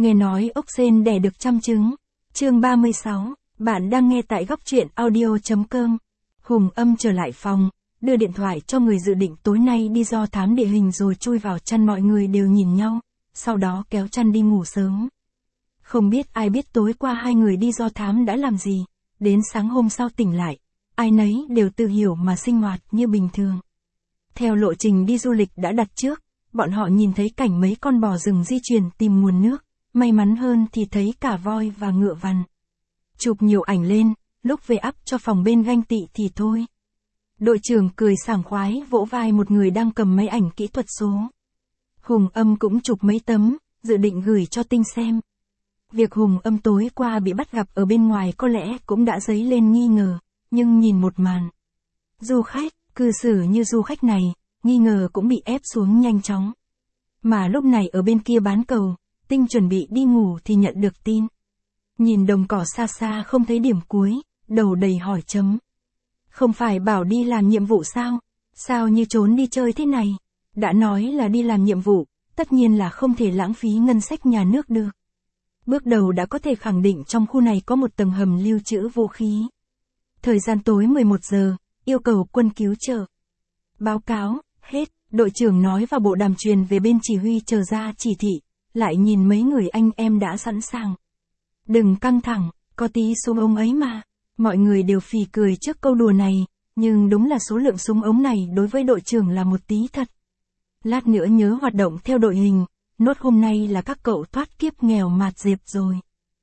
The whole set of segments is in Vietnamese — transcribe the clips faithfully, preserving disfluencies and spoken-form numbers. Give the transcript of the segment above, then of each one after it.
Nghe nói ốc sên đẻ được trăm trứng. Chương ba mươi sáu, bạn đang nghe tại góc truyện audio.com. Hùng Âm trở lại phòng, đưa điện thoại cho người dự định tối nay đi do thám địa hình rồi chui vào chăn, mọi người đều nhìn nhau, sau đó kéo chăn đi ngủ sớm. Không biết ai biết tối qua hai người đi do thám đã làm gì, đến sáng hôm sau tỉnh lại, ai nấy đều tự hiểu mà sinh hoạt như bình thường. Theo lộ trình đi du lịch đã đặt trước, bọn họ nhìn thấy cảnh mấy con bò rừng di chuyển tìm nguồn nước, may mắn hơn thì thấy cả voi và ngựa vằn. Chụp nhiều ảnh lên, lúc về up cho phòng bên ganh tị thì thôi. Đội trưởng cười sảng khoái vỗ vai một người đang cầm máy ảnh kỹ thuật số. Hùng Âm cũng chụp mấy tấm, dự định gửi cho Tinh xem. Việc Hùng Âm tối qua bị bắt gặp ở bên ngoài có lẽ cũng đã dấy lên nghi ngờ, nhưng nhìn một màn du khách, cư xử như du khách này, nghi ngờ cũng bị ép xuống nhanh chóng. Mà lúc này ở bên kia bán cầu, Tinh chuẩn bị đi ngủ thì nhận được tin. Nhìn đồng cỏ xa xa không thấy điểm cuối, đầu đầy hỏi chấm. Không phải bảo đi làm nhiệm vụ sao? Sao như trốn đi chơi thế này? Đã nói là đi làm nhiệm vụ, tất nhiên là không thể lãng phí ngân sách nhà nước được. Bước đầu đã có thể khẳng định trong khu này có một tầng hầm lưu trữ vũ khí. Thời gian tối mười một giờ, yêu cầu quân cứu trợ. Báo cáo, hết, đội trưởng nói vào bộ đàm truyền về bên chỉ huy chờ ra chỉ thị, lại nhìn mấy người anh em đã sẵn sàng. Đừng căng thẳng, có tí súng ống ấy mà. Mọi người đều phì cười trước câu đùa này, nhưng đúng là số lượng súng ống này đối với đội trưởng là một tí thật. Lát nữa nhớ hoạt động theo đội hình, nốt hôm nay là các cậu thoát kiếp nghèo mạt dẹp rồi.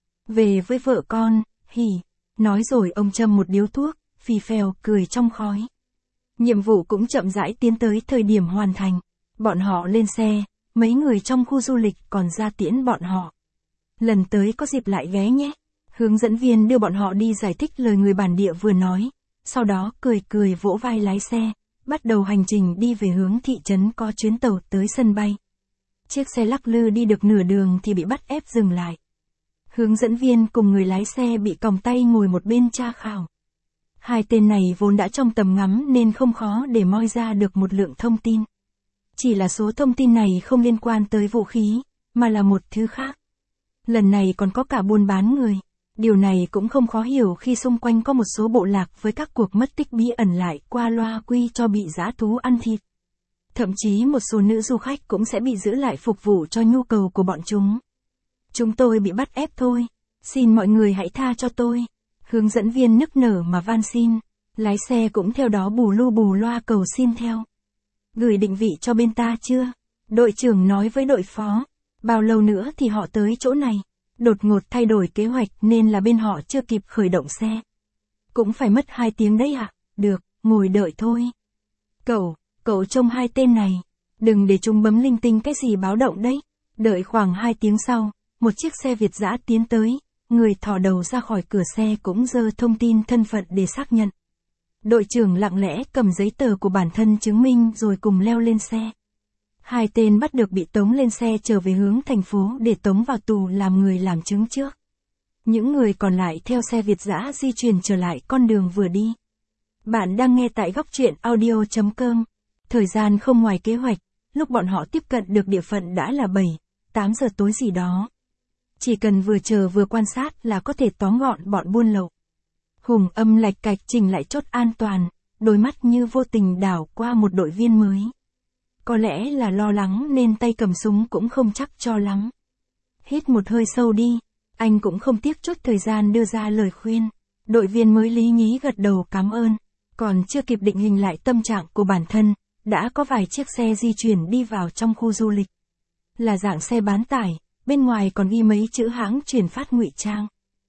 Về với vợ con, hỉ, nói rồi ông châm một điếu thuốc, phì phèo cười trong khói. Nhiệm vụ cũng chậm rãi tiến tới thời điểm hoàn thành. Bọn họ lên xe, mấy người trong khu du lịch còn ra tiễn bọn họ. Lần tới có dịp lại ghé nhé. Hướng dẫn viên đưa bọn họ đi giải thích lời người bản địa vừa nói, sau đó cười cười vỗ vai lái xe, bắt đầu hành trình đi về hướng thị trấn có chuyến tàu tới sân bay. Chiếc xe lắc lư đi được nửa đường thì bị bắt ép dừng lại. Hướng dẫn viên cùng người lái xe bị còng tay ngồi một bên tra khảo. Hai tên này vốn đã trong tầm ngắm nên không khó để moi ra được một lượng thông tin. Chỉ là số thông tin này không liên quan tới vũ khí, mà là một thứ khác. Lần này còn có cả buôn bán người. Điều này cũng không khó hiểu khi xung quanh có một số bộ lạc với các cuộc mất tích bí ẩn lại qua loa quy cho bị dã thú ăn thịt. Thậm chí một số nữ du khách cũng sẽ bị giữ lại phục vụ cho nhu cầu của bọn chúng. Chúng tôi bị bắt ép thôi, xin mọi người hãy tha cho tôi. Hướng dẫn viên nức nở mà van xin, lái xe cũng theo đó bù lu bù loa cầu xin theo. Gửi định vị cho bên ta chưa? Đội trưởng nói với đội phó, bao lâu nữa thì họ tới chỗ này? Đột ngột thay đổi kế hoạch nên là bên họ chưa kịp khởi động xe. Cũng phải mất hai tiếng đấy ạ. À? Được, ngồi đợi thôi. Cậu, cậu trông hai tên này. Đừng để chúng bấm linh tinh cái gì báo động đấy. Đợi khoảng hai tiếng sau, một chiếc xe Việt dã tiến tới. Người thò đầu ra khỏi cửa xe cũng giơ thông tin thân phận để xác nhận. Đội trưởng lặng lẽ cầm giấy tờ của bản thân chứng minh rồi cùng leo lên xe. Hai tên bắt được bị tống lên xe trở về hướng thành phố để tống vào tù làm người làm chứng trước. Những người còn lại theo xe Việt dã di chuyển trở lại con đường vừa đi. Bạn đang nghe tại góc truyện audio.com. Thời gian không ngoài kế hoạch, lúc bọn họ tiếp cận được địa phận đã là bảy, tám giờ tối gì đó. Chỉ cần vừa chờ vừa quan sát là có thể tóm gọn bọn buôn lậu. Hùng Âm lạch cạch chỉnh lại chốt an toàn, đôi mắt như vô tình đảo qua một đội viên mới. Có lẽ là lo lắng nên tay cầm súng cũng không chắc cho lắm. Hít một hơi sâu đi, anh cũng không tiếc chút thời gian đưa ra lời khuyên. Đội viên mới lý nhí gật đầu cảm ơn, còn chưa kịp định hình lại tâm trạng của bản thân, đã có vài chiếc xe di chuyển đi vào trong khu du lịch. Là dạng xe bán tải, bên ngoài còn ghi mấy chữ hãng chuyển phát ngụy trang.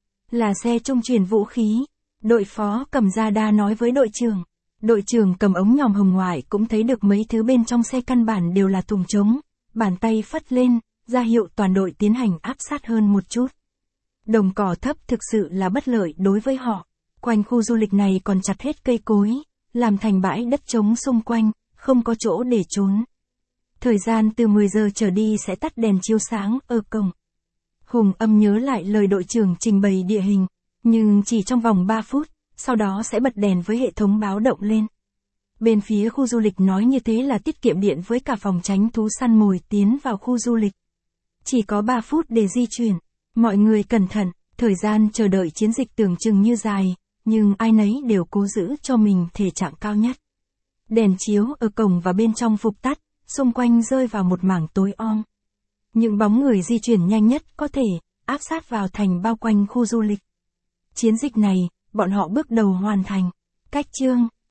Là xe trung chuyển vũ khí, đội phó cầm ra đa nói với đội trưởng. Đội trưởng cầm ống nhòm hồng ngoại cũng thấy được mấy thứ bên trong xe căn bản đều là thùng trống, bàn tay phất lên, ra hiệu toàn đội tiến hành áp sát hơn một chút. Đồng cỏ thấp thực sự là bất lợi đối với họ, quanh khu du lịch này còn chặt hết cây cối, làm thành bãi đất trống xung quanh, không có chỗ để trốn. Thời gian từ mười giờ trở đi sẽ tắt đèn chiếu sáng ở cổng. Hùng Âm nhớ lại lời đội trưởng trình bày địa hình, nhưng chỉ trong vòng ba phút. Sau đó sẽ bật đèn với hệ thống báo động lên. Bên phía khu du lịch nói như thế là tiết kiệm điện với cả phòng tránh thú săn mồi tiến vào khu du lịch. Chỉ có ba phút để di chuyển. Mọi người cẩn thận, thời gian chờ đợi chiến dịch tưởng chừng như dài, nhưng ai nấy đều cố giữ cho mình thể trạng cao nhất. Đèn chiếu ở cổng và bên trong phục tắt, xung quanh rơi vào một mảng tối om. Những bóng người di chuyển nhanh nhất có thể, áp sát vào thành bao quanh khu du lịch. Chiến dịch này, bọn họ bước đầu hoàn thành. Cách chương